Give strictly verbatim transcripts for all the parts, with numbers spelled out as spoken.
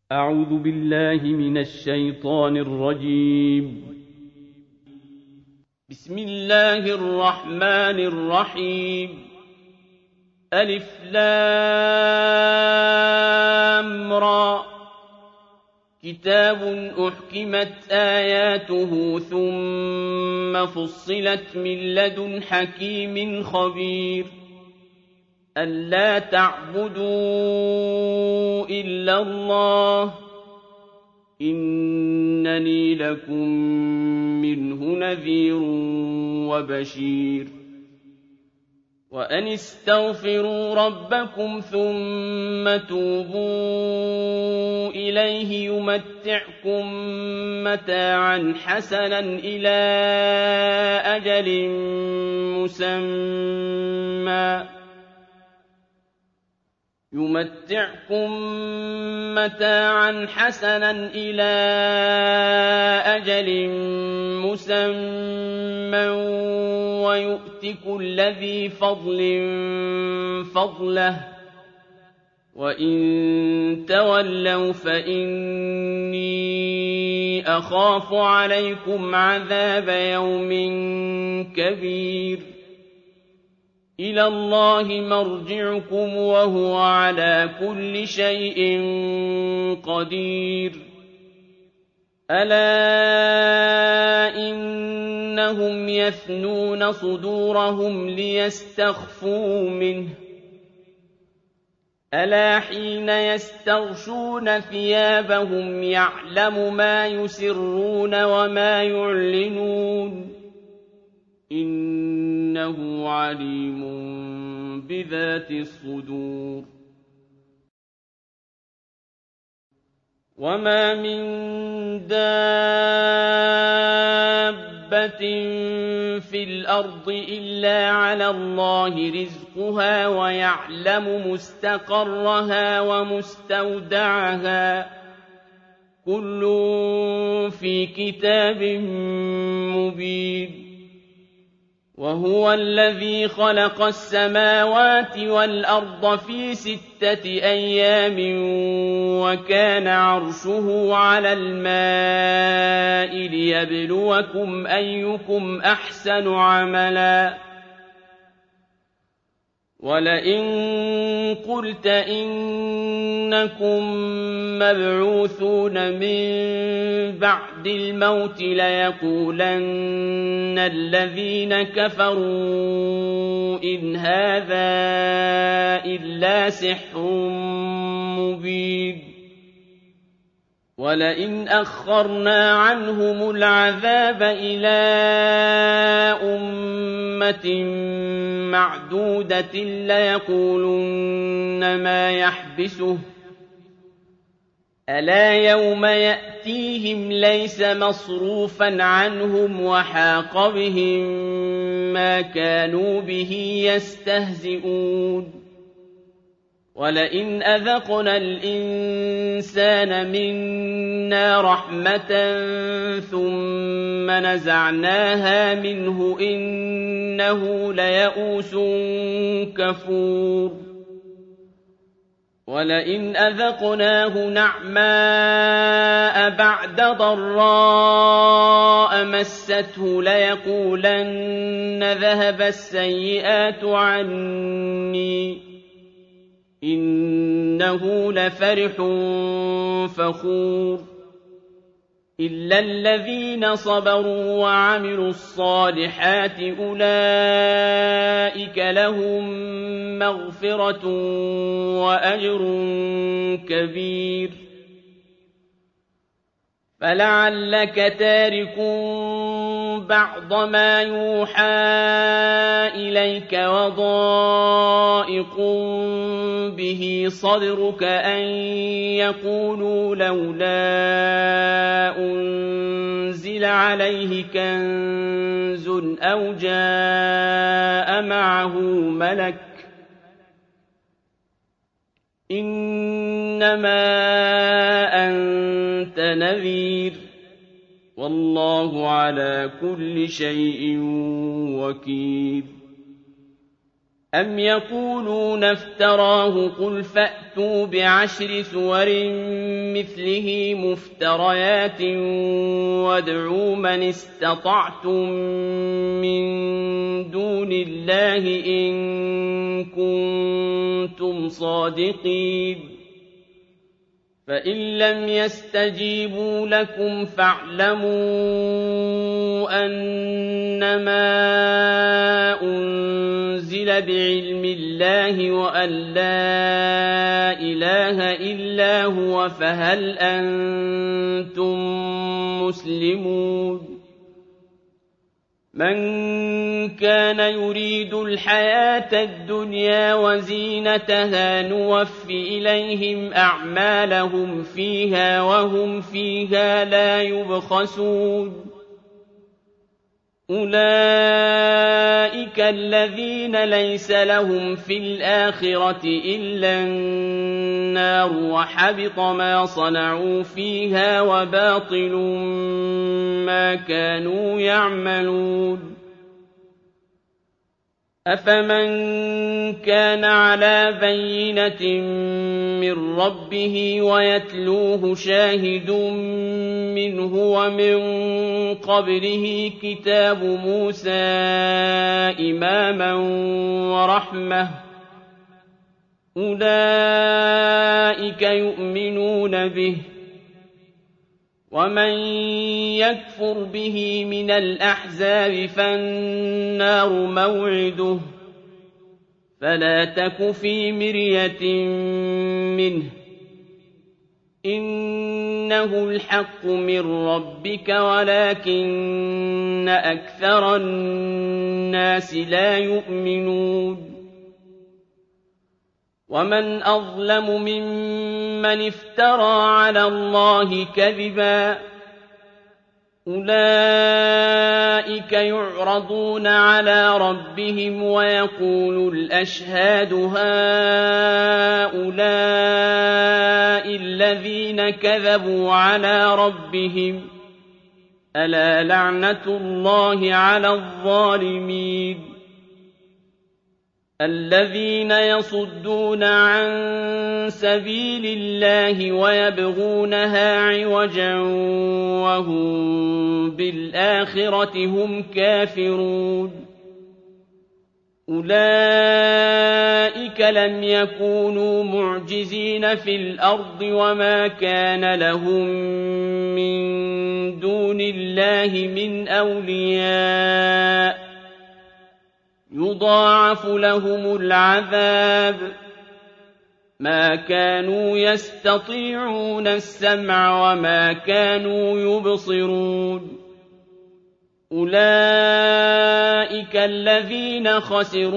أعوذ بالله من الشيطان الرجيم. بسم الله الرحمن الرحيم. ألف لام را. كتاب أحكمت آياته ثم فصلت من لدن حكيم خبير. ألا تعبدوا إلا الله إنني لكم منه نذير وبشير. وأن استغفروا ربكم ثم توبوا إليه يمتعكم متاعا حسنا إلى أجل مسمى يمتعكم متاعا حسنا إلى أجل مسمى ويؤت كل ذي فضل فضله وإن تولوا فإني أخاف عليكم عذاب يوم كبير. إلى الله مرجعكم وهو على كل شيء قدير. ألا إنهم يثنون صدورهم ليستخفوا منه ألا حين يستغشون ثيابهم يعلم ما يسرون وما يعلنون إنه عليم بذات الصدور. وما من دابة في الأرض إلا على الله رزقها ويعلم مستقرها ومستودعها كل في كتاب مبين. وهو الذي خلق السماوات والأرض في ستة أيام وكان عرشه على الماء ليبلوكم أيكم أحسن عملا. ولئن قلت إنكم مبعوثون من بعد الموت ليقولن الذين كفروا إن هذا إلا سحر مبين. ولئن أخرنا عنهم العذاب إلى أمة معدودة ليقولن ما يحبسه ألا يوم يأتيهم ليس مصروفا عنهم وحاق بهم ما كانوا به يستهزئون. ولئن أذقنا الإنسان منا رحمة ثم نزعناها منه إنه ليئوس كفور. ولئن أذقناه نعماء بعد ضراء مسته ليقولن ذهب السيئات عني إنه لفرح فخور. إلا الذين صبروا وعملوا الصالحات أولئك لهم مغفرة وأجر كبير. فلعلك تارك بعض ما يوحى إليك وضائق به صدرك أن يقولوا لولا أنزل عليه كنز أو جاء معه ملك إنما أنت نذير والله على كل شيء وكيل. أَمْ يَقُولُونَ افْتَرَاهُ قُلْ فَأْتُوا بِعَشْرِ سُوَرٍ مِّثْلِهِ مُفْتَرَيَاتٍ وَادْعُوا مَنِ اسْتَطَعْتُم مِّن دُونِ اللَّهِ إِن كُنتُمْ صَادِقِينَ فَإِن لَّمْ يَسْتَجِيبُوا لَكُمْ فَاعْلَمُوا أَنَّمَا أُنزِلَ بِعِلْمِ اللَّهِ وَأَن لَّا إِلَٰهَ إِلَّا هُوَ فَهَلْ أَنتُم مُّسْلِمُونَ مَن كَانَ يُرِيدُ الْحَيَاةَ الدُّنْيَا وَزِينَتَهَا نُوَفِّ إِلَيْهِمْ أَعْمَالَهُمْ فِيهَا وَهُمْ فِيهَا لَا يُبْخَسُونَ أُولَٰئِكَ الَّذِينَ لَيْسَ لَهُمْ فِي الْآخِرَةِ إِلَّا النَّارُ وَحَبِطَ مَا صَنَعُوا فِيهَا وَبَاطِلٌ مَّا كَانُوا يَعْمَلُونَ أَفَمَن كَانَ عَلَىٰ بَيِّنَةٍ مِّن رَّبِّهِ وَيَتْلُوهُ شَاهِدٌ مِّنْهُ وَمِن قَبْلِهِ كِتَابُ مُوسَىٰ إِمَامًا وَرَحْمَةً ۚ أُولَٰئِكَ يُؤْمِنُونَ بِهِ ۚ وَمَن يَكْفُرْ بِهِ مِنَ الْأَحْزَابِ فَالنَّارُ مَوْعِدُهُ ۚ فَلَا تَكُ فِي مِرْيَةٍ مِّنْهُ ۚ إِنَّهُ الْحَقُّ مِن رَّبِّكَ وَلَٰكِنَّ أَكْثَرَ النَّاسِ لَا يُؤْمِنُونَ وَمَنْ أَظْلَمُ مِمَّنِ افْتَرَىٰ عَلَى اللَّهِ كَذِبًا ۚ أُولَٰئِكَ يُعْرَضُونَ عَلَىٰ رَبِّهِمْ وَيَقُولُ الْأَشْهَادُ هَٰؤُلَاءِ الَّذِينَ كَذَبُوا عَلَىٰ رَبِّهِمْ ۚ أَلَا لَعْنَةُ اللَّهِ عَلَى الظَّالِمِينَ الَّذِينَ يَصُدُّونَ عَن سَبِيلِ اللَّهِ وَيَبْغُونَهَا عِوَجًا وَهُم بِالْآخِرَةِ هُمْ كَافِرُونَ أُولَٰئِكَ لَمْ يَكُونُوا مُعْجِزِينَ فِي الْأَرْضِ وَمَا كَانَ لَهُم مِّن دُونِ اللَّهِ مِنْ أَوْلِيَاءَ يُضَاعَفُ لَهُمُ الْعَذَابُ ۚ مَا كَانُوا يَسْتَطِيعُونَ السَّمْعَ وَمَا كَانُوا يُبْصِرُونَ أُولَٰئِكَ الَّذِينَ خَسِرُوا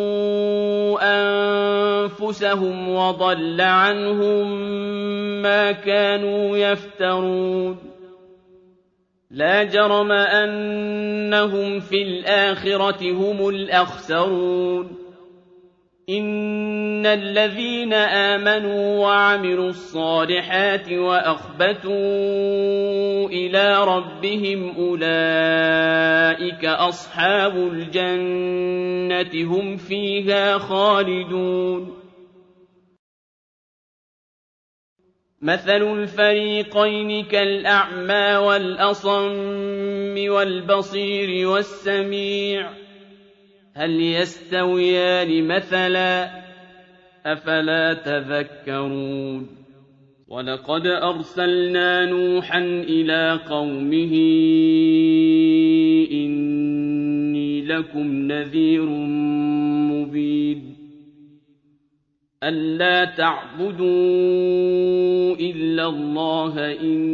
أَنفُسَهُمْ وَضَلَّ عَنْهُم مَّا كَانُوا يَفْتَرُونَ لَا جَرَمَ أَنَّهُمْ فِي الْآخِرَةِ هُمُ الْأَخْسَرُونَ إِنَّ الَّذِينَ آمَنُوا وَعَمِلُوا الصَّالِحَاتِ وَأَخْبَتُوا إِلَىٰ رَبِّهِمْ أُولَٰئِكَ أَصْحَابُ الْجَنَّةِ هُمْ فِيهَا خَالِدُونَ مَثَلُ الْفَرِيقَيْنِ كَالْأَعْمَىٰ وَالْأَصَمِّ وَالْبَصِيرِ وَالسَّمِيعِ ۚ هَلْ يَسْتَوِيَانِ مَثَلًا ۚ أَفَلَا تَذَكَّرُونَ وَلَقَدْ أَرْسَلْنَا نُوحًا إِلَىٰ قَوْمِهِ إِنِّي لَكُمْ نَذِيرٌ مُّبِينٌ أَلَّا تَعْبُدُوا إِلَّا اللَّهَ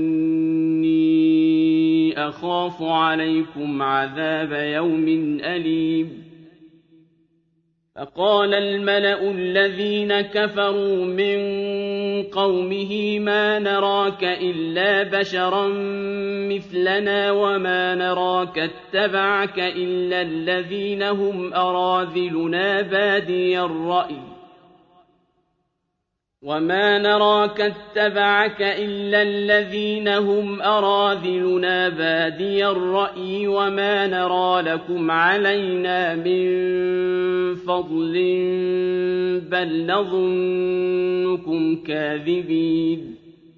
إِنِّي أَخَافُ عَلَيْكُمْ عَذَابَ يَوْمٍ أَلِيمٍ فَقَالَ الْمَلَأُ الَّذِينَ كَفَرُوا مِن قَوْمِهِ مَا نَرَاكَ إِلَّا بَشَرًا مِّثْلَنَا وَمَا نَرَاكَ اتَّبَعَكَ إِلَّا الَّذِينَ هُمْ أَرَاذِلُنَا بَادِيَ الرَّأْيِ وما نراك اتبعك إلا الذين هم أراذلنا بادي الرأي وما نرى لكم علينا من فضل بل نظنكم كاذبين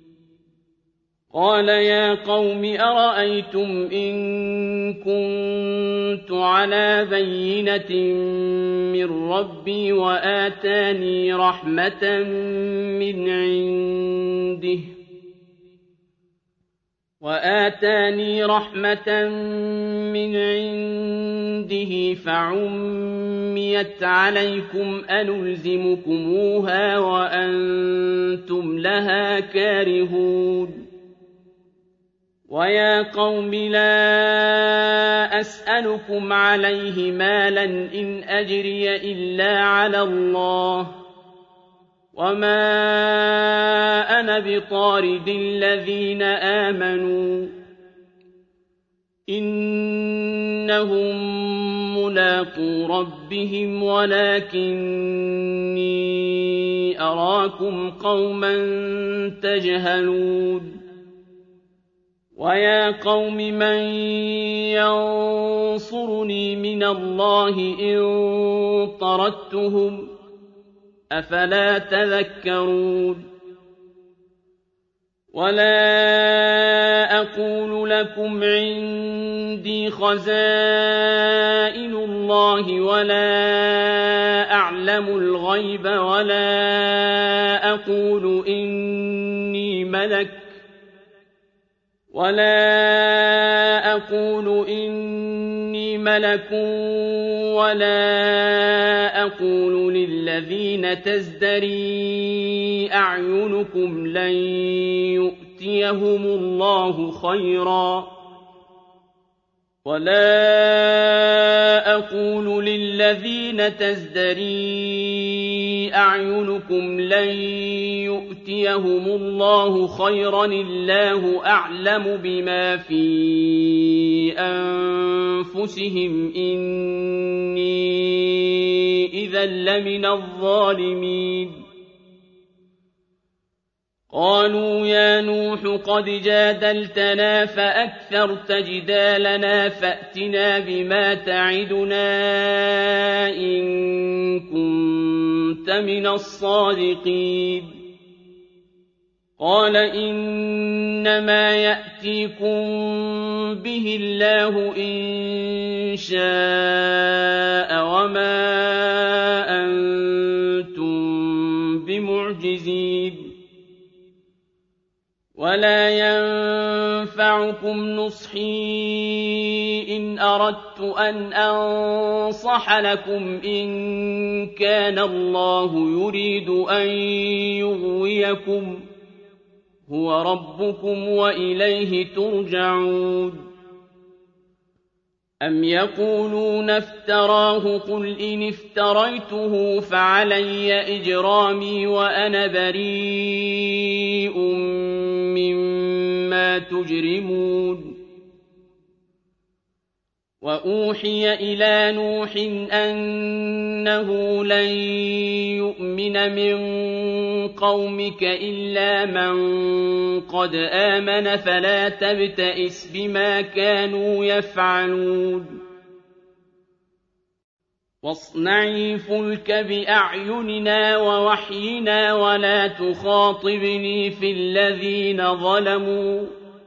قال يا قوم أرأيتم إن كنت على بينة من ربي وآتاني رحمة من عنده وآتاني رحمة من عنده فعميت عليكم أنلزمكموها وأنتم لها كارهون ويا قوم لا أسألكم عليه مالا إن أجري إلا على الله وما أنا بطارد الذين آمنوا إنهم ملاقو ربهم ولكني أراكم قوما تجهلون ويا قوم من ينصرني من الله إن طردتهم أفلا تذكرون ولا أقول لكم عندي خزائن الله ولا أعلم الغيب ولا أقول إني ملك ولا أقول إني ملك ولا أقول للذين تزدري أعينكم لن يؤتيهم الله خيرا ولا أقول للذين تزدري أعينكم لن يؤتيهم الله خيرا الله أعلم بما في أنفسهم إني إذا لمن الظالمين قالوا يا نوح قد جادلتنا فأكثرت جدالنا فأتنا بما تعدنا إن كنت من الصادقين قال إنما يأتيكم به الله إن شاء وما أنتم بمعجزين ولا ينفعكم نصحي إن أردت أن أنصح لكم إن كان الله يريد أن يغويكم هو ربكم وإليه ترجعون أم يقولون افتراه قل إن افتريته فعلي إجرامي وأنا بريء مما تجرمون وأوحي إلى نوح أنه لن يؤمن من قومك إلا من قد آمن فلا تبتئس بما كانوا يفعلون واصنعي الفلك بأعيننا ووحينا ولا تخاطبني في الذين ظلموا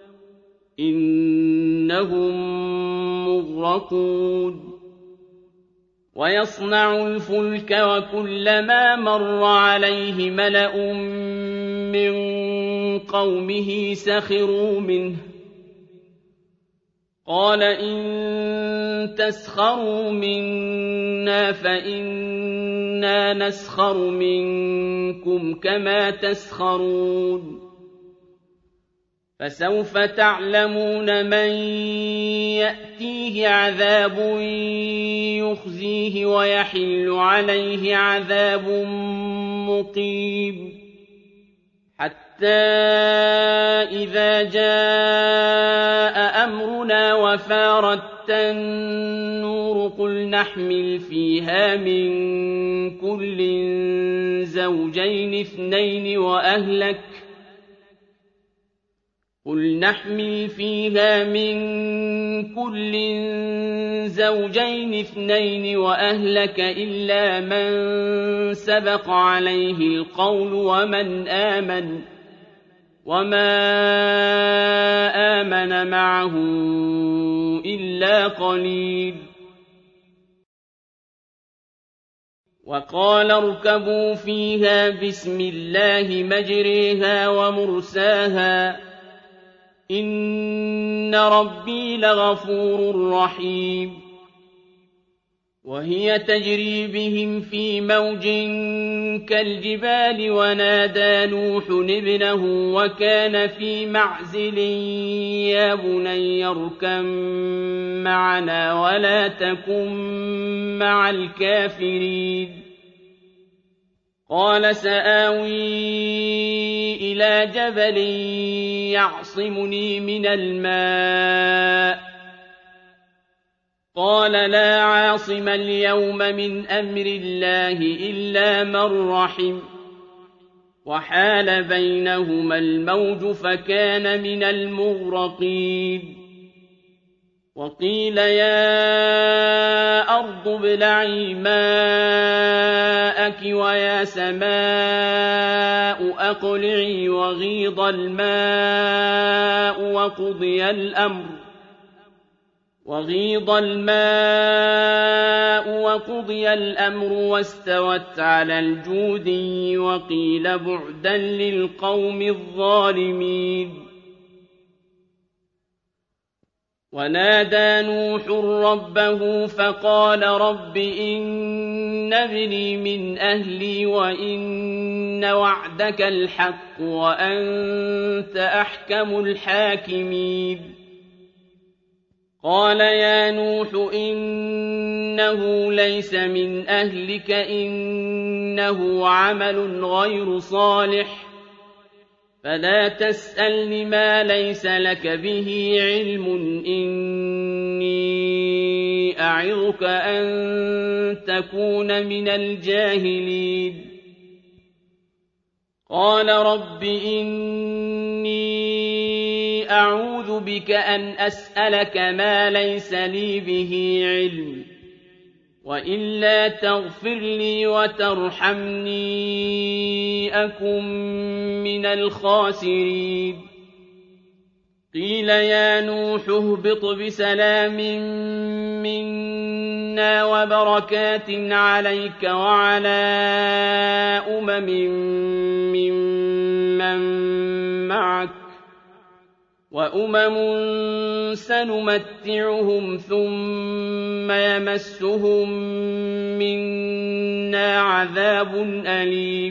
إنهم مغرقون ويصنع الفلك وكلما مر عليه ملأ من قومه سخروا منه قال إن تسخروا منا فإنا نسخر منكم كما تسخرون فسوف تعلمون من يأتيه عذاب يخزيه ويحل عليه عذاب مقيم حتى إذا جاء أمرنا وفارت النور قل نحمل فيها من كل زوجين الزوجين اثنين وأهلك قل نحمل فيها من كل زوجين اثنين وأهلك إلا من سبق عليه القول ومن آمن وما آمن معه إلا قليل وقال اركبوا فيها بسم الله مجريها ومرساها إن ربي لغفور رحيم وهي تجري بهم في موج كالجبال ونادى نوح ابنه وكان في معزل يا بني اركب معنا ولا تكن مع الكافرين قال سآوي إلى جبل يعصمني من الماء قال لا عاصم اليوم من أمر الله إلا من رحم وحال بينهما الموج فكان من المغرقين وقيل يا أرض ابلعي ماءك ويا سماء أقلعي وغيض الماء وقضي الأمر وغيض الماء وقضي الأمر واستوت على الجودي وقيل بعدا للقوم الظالمين ونادى نوح ربه فقال رب إن ابني من أهلي وإن وعدك الحق وأنت أحكم الحاكمين قال يا نوح إنه ليس من أهلك إنه عمل غير صالح فلا تسألني ما ليس لك به علم إني أعظك أن تكون من الجاهلين قال رب إني أعوذ بك أن أسألك ما ليس لي به علم وإلا تغفر لي وترحمني أكن من الخاسرين قيل يا نوح اهبط بسلام منا وبركات عليك وعلى أمم ممن معك وأمم سنمتعهم ثم يمسهم منا عذاب أليم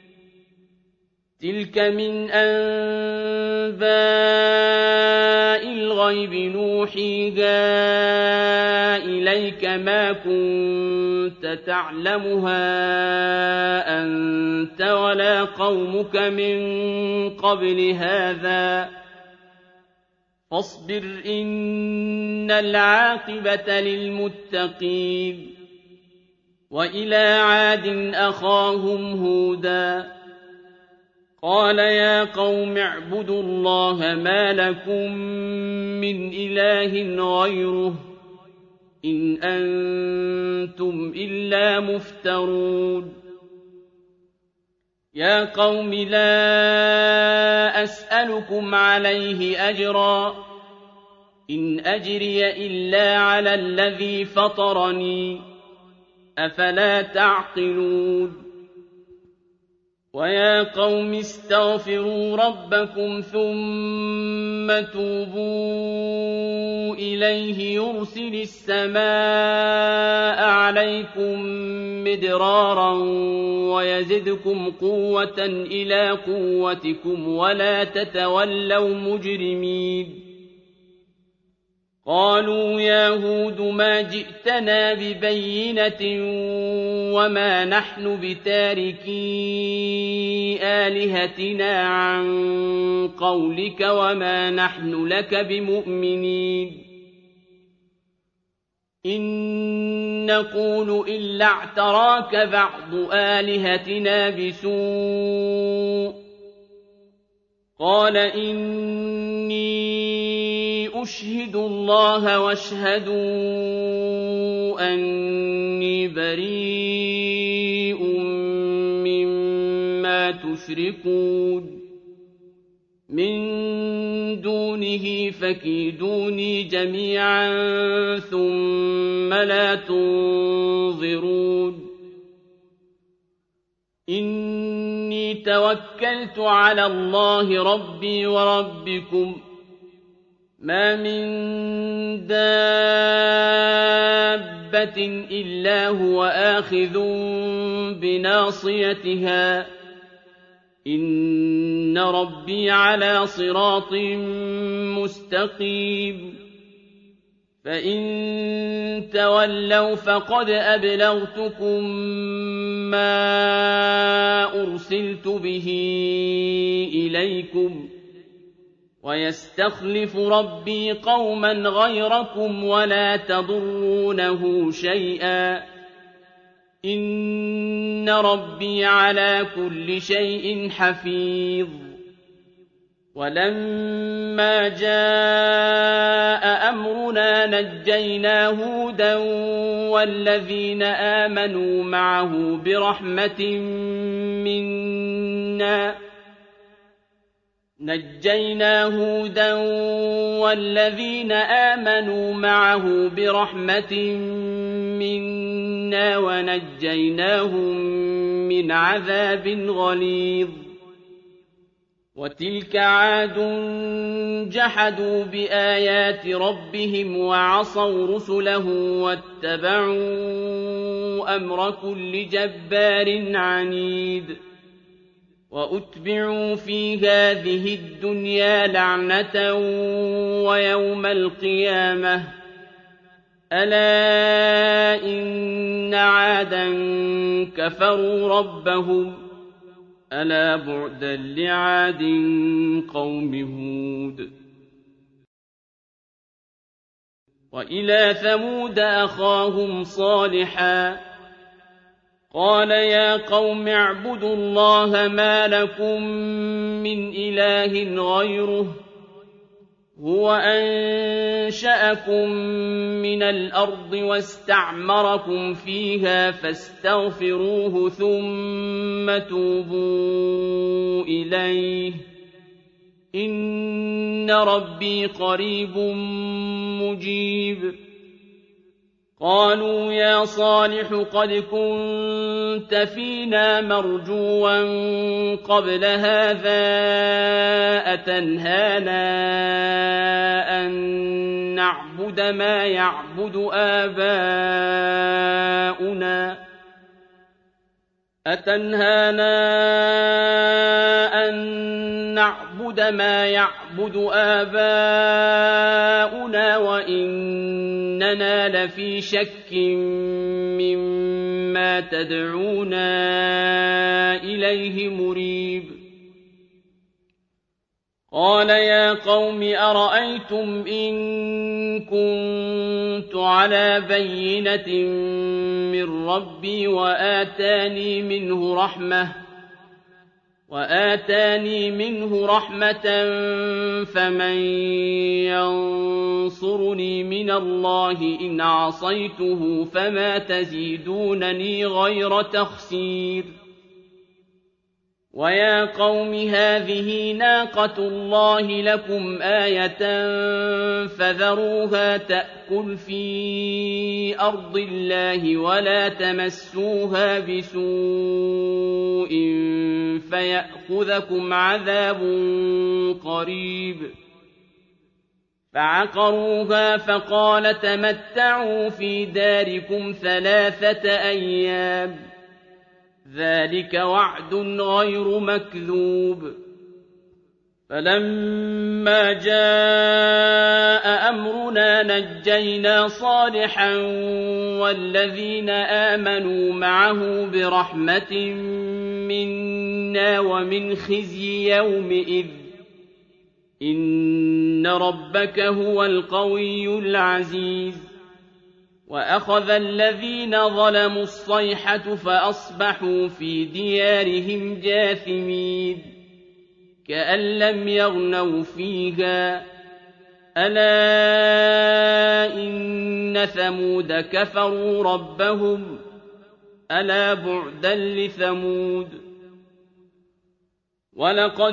تلك من أنباء الغيب نوحيها إليك ما كنت تعلمها أنت ولا قومك من قبل هذا فاصبر إن العاقبة للمتقين وإلى عاد أخاهم هودا قال يا قوم اعبدوا الله ما لكم من إله غيره إن أنتم إلا مفترون يا قوم لا أسألكم عليه أجرا إن أجري إلا على الذي فطرني أفلا تعقلون ويا قوم استغفروا ربكم ثم توبوا إليه يرسل السماء عليكم مدرارا ويزدكم قوة إلى قوتكم ولا تتولوا مجرمين قالوا يا هود ما جئتنا ببينة وما نحن بتاركي آلهتنا عن قولك وما نحن لك بمؤمنين إن نقول إلا اعتراك بعض آلهتنا بسوء قال إني أشهد الله واشهدوا أني بريء مما تشركون من دونه فكيدوني جميعا ثم لا تنظرون إني توكلت على الله ربي وربكم ما من دابة إلا هو آخذ بناصيتها إن ربي على صراط مستقيم فإن تولوا فقد أبلغتكم ما أرسلت به إليكم ويستخلف ربي قوما غيركم ولا تضرونه شيئا إن ربي على كل شيء حفيظ ولما جاء أمرنا نجينا هودا والذين آمنوا معه برحمة منا نجينا هودا والذين آمنوا معه برحمة منا ونجيناهم من عذاب غليظ وتلك عاد جحدوا بآيات ربهم وعصوا رسله واتبعوا أمر كل جبار عنيد وأتبعوا في هذه الدنيا لعنة ويوم القيامة ألا إن عادا كفروا ربهم ألا بعدا لعاد قوم هود وإلى ثمود أخاهم صالحا قال يا قوم اعبدوا الله ما لكم من إله غيره هو أنشأكم من الأرض واستعمركم فيها فاستغفروه ثم توبوا إليه إن ربي قريب مجيب قالوا يا صالح قد كنت فينا مرجوا قبل هذا أتنهانا أن نعبد ما يعبد آباؤنا أتنهانا أن نعبد ما يعبد آباؤنا وإننا لفي شك مما تدعونا إليه مريب قال يا قوم أرأيتم إن كنت على بينة من ربي وآتاني منه رحمة وآتاني منه رحمة فمن ينصرني من الله إن عصيته فما تزيدونني غير تخسير ويا قوم هذه ناقة الله لكم آية فذروها تأكل في أرض الله ولا تمسوها بسوء فيأخذكم عذاب قريب فعقروها فقال تمتعوا في داركم ثلاثة أيام ذلك وعد غير مكذوب فلما جاء أمرنا نجينا صالحا والذين آمنوا معه برحمة منا ومن خزي يومئذ إن ربك هو القوي العزيز وأخذ الذين ظلموا الصيحة فأصبحوا في ديارهم جاثمين كأن لم يغنوا فيها ألا إن ثمود كفروا ربهم ألا بعدا لثمود ولقد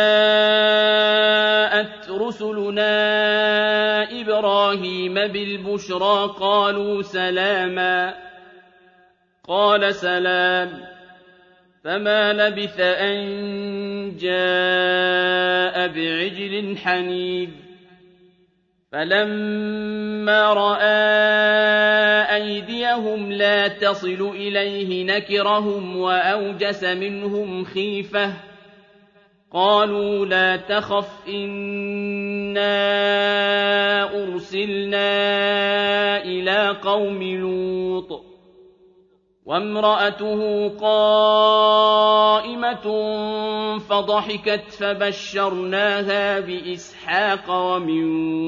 جاءت رسلنا إبراهيم بالبشرى قالوا سلاما قال سلام فما لبث أن جاء بعجل حنيذ فلما رأى أيديهم لا تصل إليه نكرهم وأوجس منهم خيفة قالوا لا تخف إنا أرسلنا إلى قوم لوط وامرأته قائمة فضحكت فبشرناها بإسحاق ومن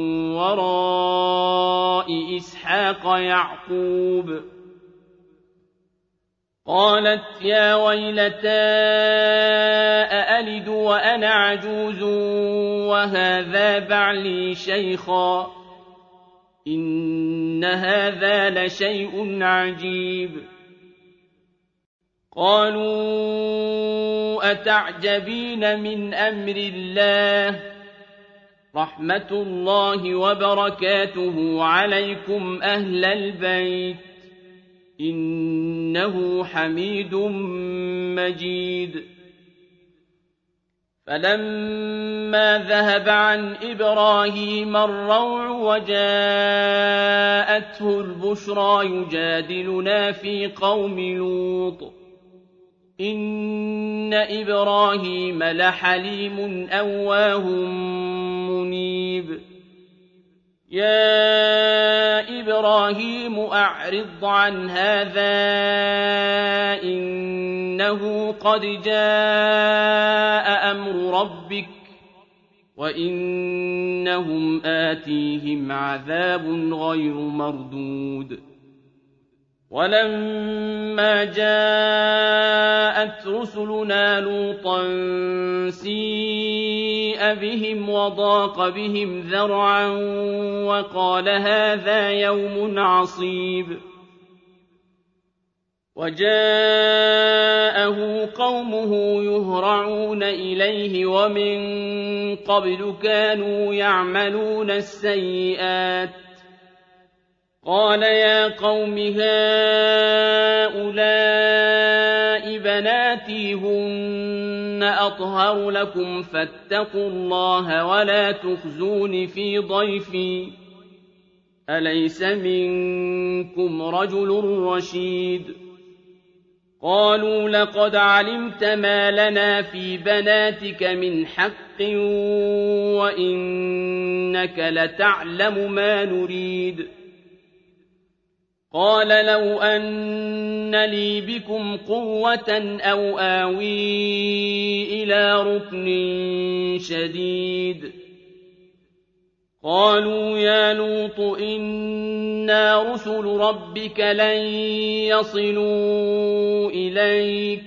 وراء إسحاق يعقوب قالت يا ويلتى أألد وأنا عجوز وهذا بعلي شيخا إن هذا لشيء عجيب قالوا أتعجبين من أمر الله رحمة الله وبركاته عليكم أهل البيت إنه حميد مجيد فلما ذهب عن إبراهيم الروع وجاءته البشرى يجادلنا في قوم لوط إن إبراهيم لحليم أواه منيب يا إبراهيم أعرض عن هذا إنه قد جاء أمر ربك وإنهم آتيهم عذاب غير مردود ولما جاءت رسلنا لوطا سيء بهم وضاق بهم ذرعا وقال هذا يوم عصيب وجاءه قومه يهرعون إليه ومن قبل كانوا يعملون السيئات قال يا قوم هؤلاء بناتي هن أطهر لكم فاتقوا الله ولا تخزون في ضيفي أليس منكم رجل رشيد قالوا لقد علمت ما لنا في بناتك من حق وإنك لتعلم ما نريد قال لو أن لي بكم قوة أو آوي إلى ركن شديد قالوا يا لوط إنا رسل ربك لن يصلوا إليك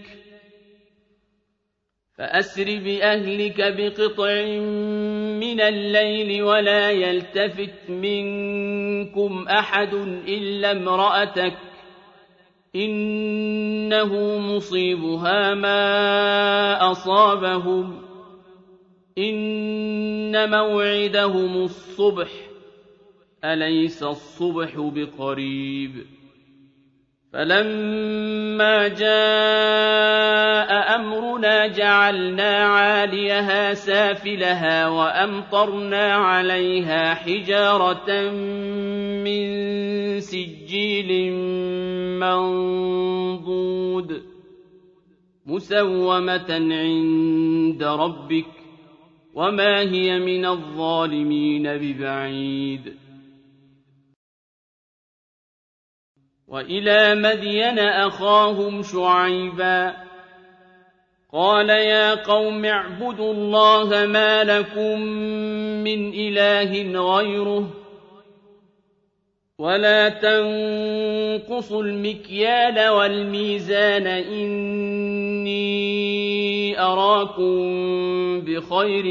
فأسر بأهلك بقطع من الليل ولا يلتفت منكم أحد إلا امرأتك إنه مصيبها ما أصابهم إن موعدهم الصبح أليس الصبح بقريب فلما جاء أمرنا جعلنا عاليها سافلها وأمطرنا عليها حجارة من سجيل منضود مسومة عند ربك وما هي من الظالمين ببعيد وإلى مدين أخاهم شعيبا قال يا قوم اعبدوا الله ما لكم من إله غيره ولا تنقصوا المكيال والميزان إني أراكم بخير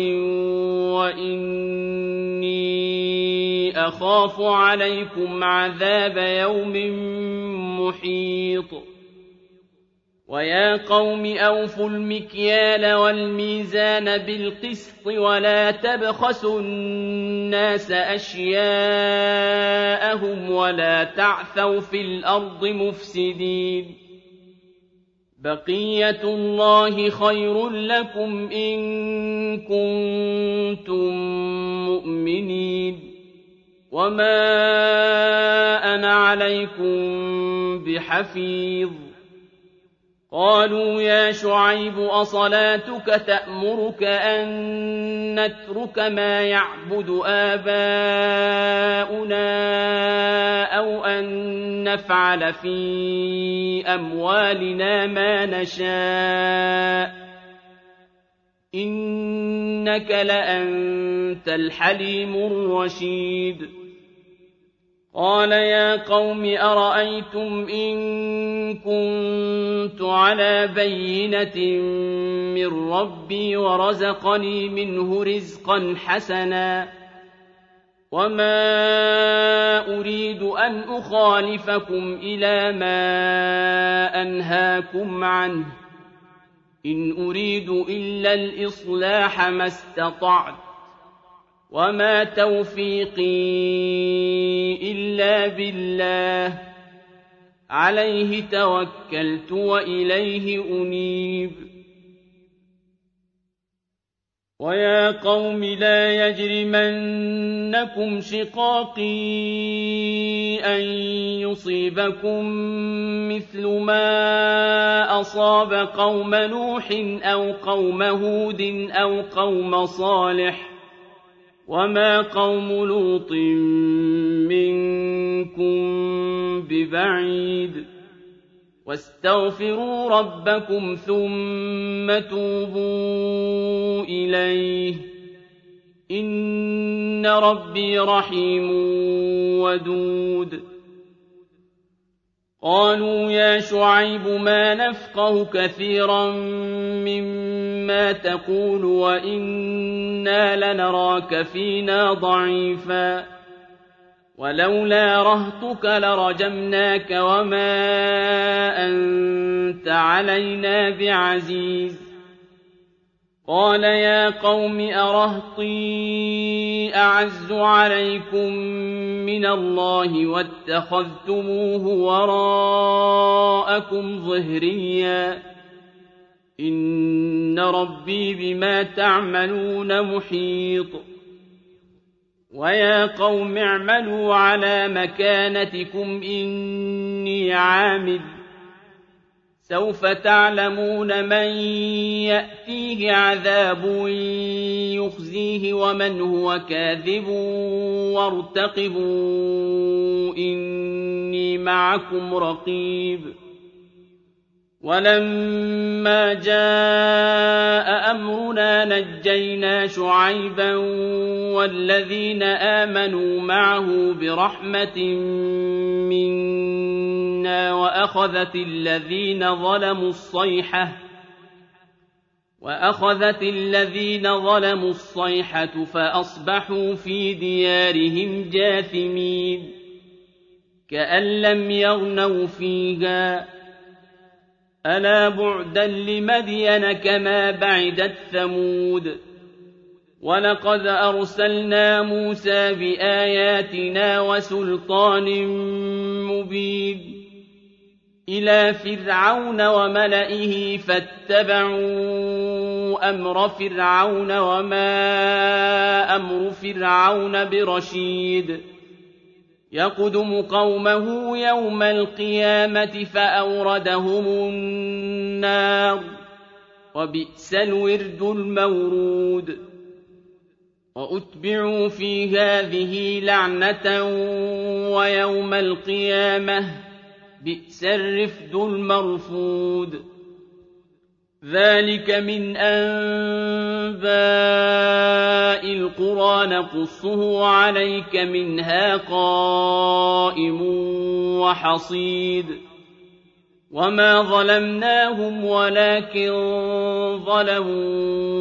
وإني أخاف عليكم عذاب يوم محيط ويا قوم أوفوا المكيال والميزان بالقسط ولا تبخسوا الناس أشياءهم ولا تعثوا في الأرض مفسدين بقية الله خير لكم إن كنتم مؤمنين وما أنا عليكم بحفيظ قالوا يا شعيب أصلاتك تأمرك أن نترك ما يعبد آباؤنا أو أن نفعل في أموالنا ما نشاء إنك لأنت الحليم الرشيد قال يا قوم أرأيتم إن كنت على بينة من ربي ورزقني منه رزقا حسنا وما أريد أن أخالفكم إلى ما أنهاكم عنه إن أريد إلا الإصلاح ما استطعت وما توفيقي إلا بالله عليه توكلت وإليه أنيب ويا قوم لا يجرمنكم شقاقي أن يصيبكم مثل ما أصاب قوم نوح أو قوم هود أو قوم صالح وما قوم لوط منكم ببعيد واستغفروا ربكم ثم توبوا إليه إن ربي رحيم ودود قالوا يا شعيب ما نفقه كثيرا مما تقول وإنا لنراك فينا ضعيفا ولولا رهطك لرجمناك وما أنت علينا بعزيز قال يا قوم أرهطي أعز عليكم من الله واتخذتموه وراءكم ظهريا إن ربي بما تعملون محيط ويا قوم اعملوا على مكانتكم إني عامل سوف تعلمون من يأتيه عذاب يخزيه ومن هو كاذب وارتقبوا إني معكم رقيب ولما جاء أمرنا نجينا شعيبا والذين آمنوا معه برحمة منا وأخذت الذين ظلموا الصيحة وأخذت الذين ظلموا الصيحة فأصبحوا في ديارهم جاثمين كأن لم يغنوا فيها ألا بعدا لمدين كما بعدت ثمود ولقد أرسلنا موسى بآياتنا وسلطان مبين إلى فرعون وملئه فاتبعوا أمر فرعون وما أمر فرعون برشيد يقدم قومه يوم القيامة فأوردهم النار وبئس الورد المورود وأتبعوا في هذه لعنة ويوم القيامة بئس الرفد المرفود ذلك من أنباء الْقُرَىٰ نَقُصُّهُ عَلَيْكَ مِنْهَا قَائِمٌ وَحَصِيدٌ وَمَا ظَلَمْنَاهُمْ وَلَٰكِن ظَلَمُوا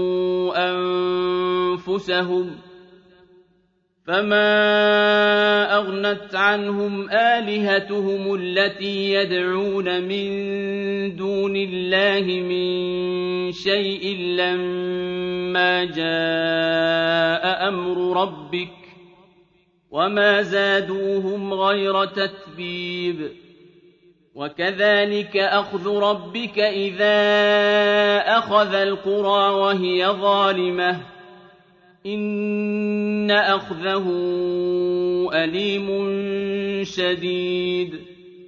أَنفُسَهُمْ فَمَا أَغْنَتْ عَنْهُمْ آلِهَتُهُمُ الَّتِي يَدْعُونَ مِن دُونِ اللَّهِ مِن شَيْءٍ لَّمَّا جَاءَ أَمْرُ رَبِّكَ وَمَا زَادُوهُمْ غَيْرَ تَتْبِيبٍ وَكَذَٰلِكَ أَخْذُ رَبِّكَ إِذَا أَخَذَ الْقُرَىٰ وَهِيَ ظَالِمَةٌ إِنَّ أَخْذَهُ أَلِيمٌ شَدِيدٌ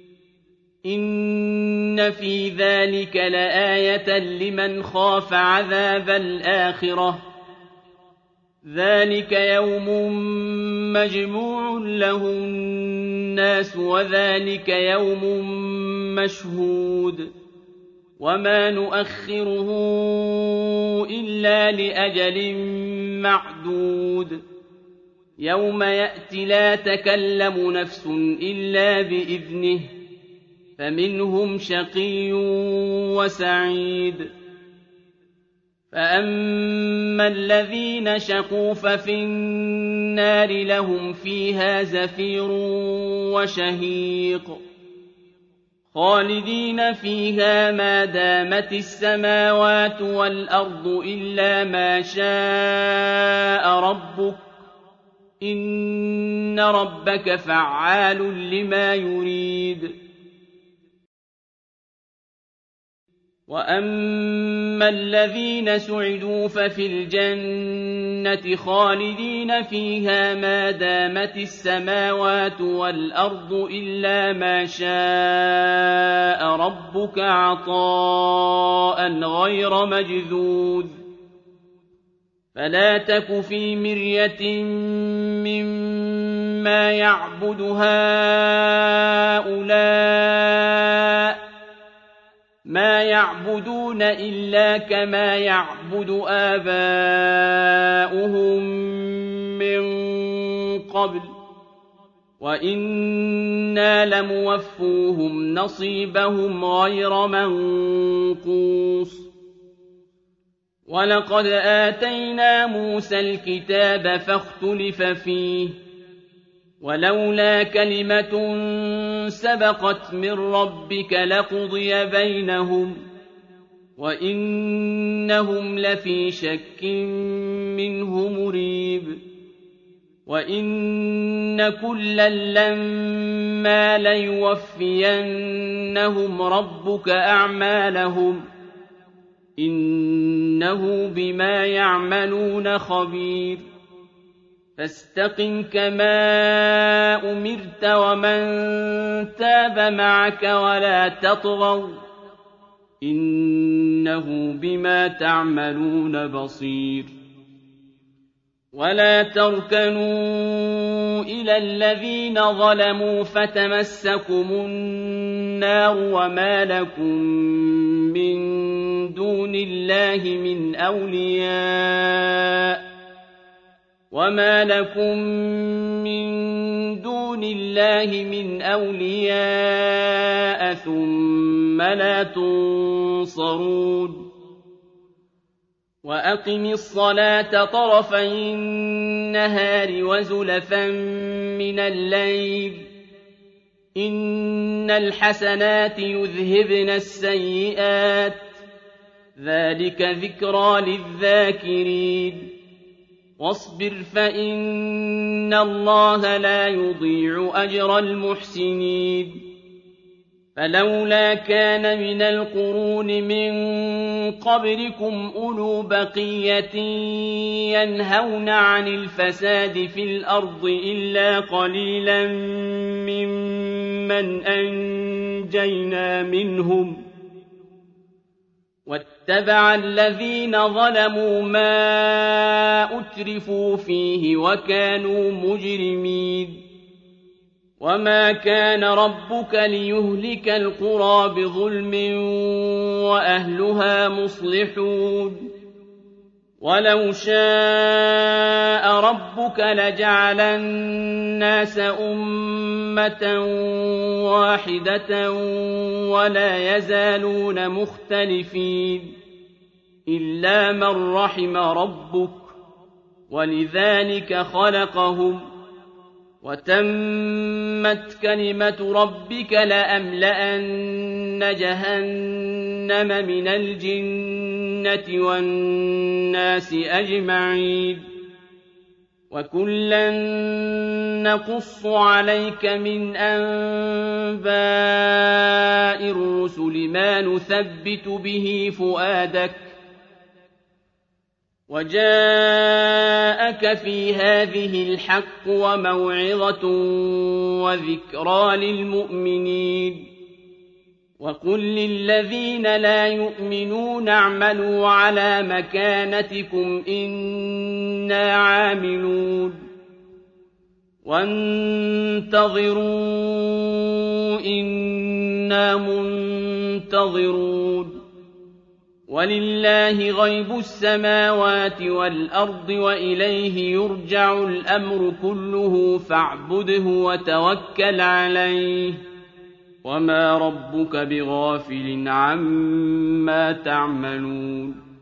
إِنَّ فِي ذَٰلِكَ لَآيَةً لِّمَنْ خَافَ عَذَابَ الْآخِرَةِ ذَٰلِكَ يَوْمٌ مَّجْمُوعٌ لَّهُ النَّاسُ وَذَٰلِكَ يَوْمٌ مَّشْهُودٌ وَمَا نُؤَخِّرُهُ إِلَّا لِأَجَلٍ مَّعْدُودٍ يَوْمَ يَأْتِ لَا تَكَلَّمُ نَفْسٌ إِلَّا بِإِذْنِهِ فَمِنْهُمْ شَقِيٌّ وَسَعِيدٌ فَأَمَّا الَّذِينَ شَقُوا فَفِي النَّارِ لَهُمْ فِيهَا زَفِيرٌ وَشَهِيقٌ خَالِدِينَ فِيهَا مَا دَامَتِ السَّمَاوَاتُ وَالْأَرْضُ إِلَّا مَا شَاءَ رَبُّكَ ۖ إِنَّ رَبَّكَ فَعَّالٌ لِّمَا يُرِيدُ وَأَمَّا الَّذِينَ سُعِدُوا فَفِي الْجَنَّةِ خَالِدِينَ فِيهَا مَا دَامَتِ السَّمَاوَاتُ وَالْأَرْضُ إِلَّا مَا شَاءَ رَبُّكَ عَطَاءً غَيْرَ مَجْذُوذٍ فَلَا تَكُ فِي مِرْيَةٍ مِّمَّا يَعْبُدُ هَٰؤُلَاءِ مَا يَعْبُدُونَ إِلَّا كَمَا يَعْبُدُ آبَاؤُهُم مِّن قَبْلُ وَإِنَّا لَمُوَفُّوهُمْ نَصِيبَهُمْ غَيْرَ مَنقُوصٍ وَلَقَدْ آتَيْنَا مُوسَى الْكِتَابَ فَاخْتُلِفَ فِيهِ وَلَوْلَا كَلِمَةٌ سَبَقَتْ مِن رَّبِّكَ لَقُضِيَ بَيْنَهُمْ وَإِنَّهُمْ لَفِي شَكٍّ مِّنْهُ مُرِيبٍ وَإِنَّ كُلًّا لَّمَّا لَيُوَفِّيَنَّهُمْ رَبُّكَ أَعْمَالَهُمْ إِنَّهُ بِمَا يَعْمَلُونَ خَبِيرٌ فَاسْتَقِمْ كَمَا أُمِرْتَ وَمَن تَابَ مَعَكَ وَلَا تَطْغَوْا ۚ إِنَّهُ بِمَا تَعْمَلُونَ بَصِيرٌ وَلَا تَرْكَنُوا إِلَى الَّذِينَ ظَلَمُوا فَتَمَسَّكُمُ النَّارُ وَمَا لَكُم مِّن دُونِ اللَّهِ مِنْ أَوْلِيَاءَ وَمَا لَكُم مِّن دُونِ اللَّهِ مِنْ أَوْلِيَاءَ ثُمَّ لَا تُنصَرُونَ وَأَقِمِ الصَّلَاةَ طَرَفَيِ النَّهَارِ وَزُلَفًا مِّنَ اللَّيْلِ ۚ إِنَّ الْحَسَنَاتِ يُذْهِبْنَ السَّيِّئَاتِ ۚ ذَٰلِكَ ذِكْرَىٰ لِلذَّاكِرِينَ وَاصْبِرْ فَإِنَّ اللَّهَ لَا يُضِيعُ أَجْرَ الْمُحْسِنِينَ فَلَوْلَا كَانَ مِنَ الْقُرُونِ مِن قَبْلِكُمْ أُولُو بَقِيَّةٍ يَنْهَوْنَ عَنِ الْفَسَادِ فِي الْأَرْضِ إِلَّا قَلِيلًا مِّمَّنْ أَنجَيْنَا مِنْهُمْ ۗ وَاتَّبَعَ الَّذِينَ ظَلَمُوا مَا أُتْرِفُوا فِيهِ وَكَانُوا مُجْرِمِينَ وَمَا كَانَ رَبُّكَ لِيُهْلِكَ الْقُرَىٰ بِظُلْمٍ وَأَهْلُهَا مُصْلِحُونَ وَلَوْ شَاءَ ربك لجعل الناس أمة واحدة ولا يزالون مختلفين إلا من رحم ربك ولذلك خلقهم وتمت كلمة ربك لأملأن جهنم من الجنة والناس أجمعين وكلا نقص عليك من أنباء الرسل ما نثبت به فؤادك وجاءك في هذه الحق وموعظة وذكرى للمؤمنين وقل للذين لا يؤمنون اعملوا على مكانتكم إنا عاملون وانتظروا إنا منتظرون ولله غيب السماوات والأرض وإليه يرجع الأمر كله فاعبده وتوكل عليه وما ربك بغافل عما تعملون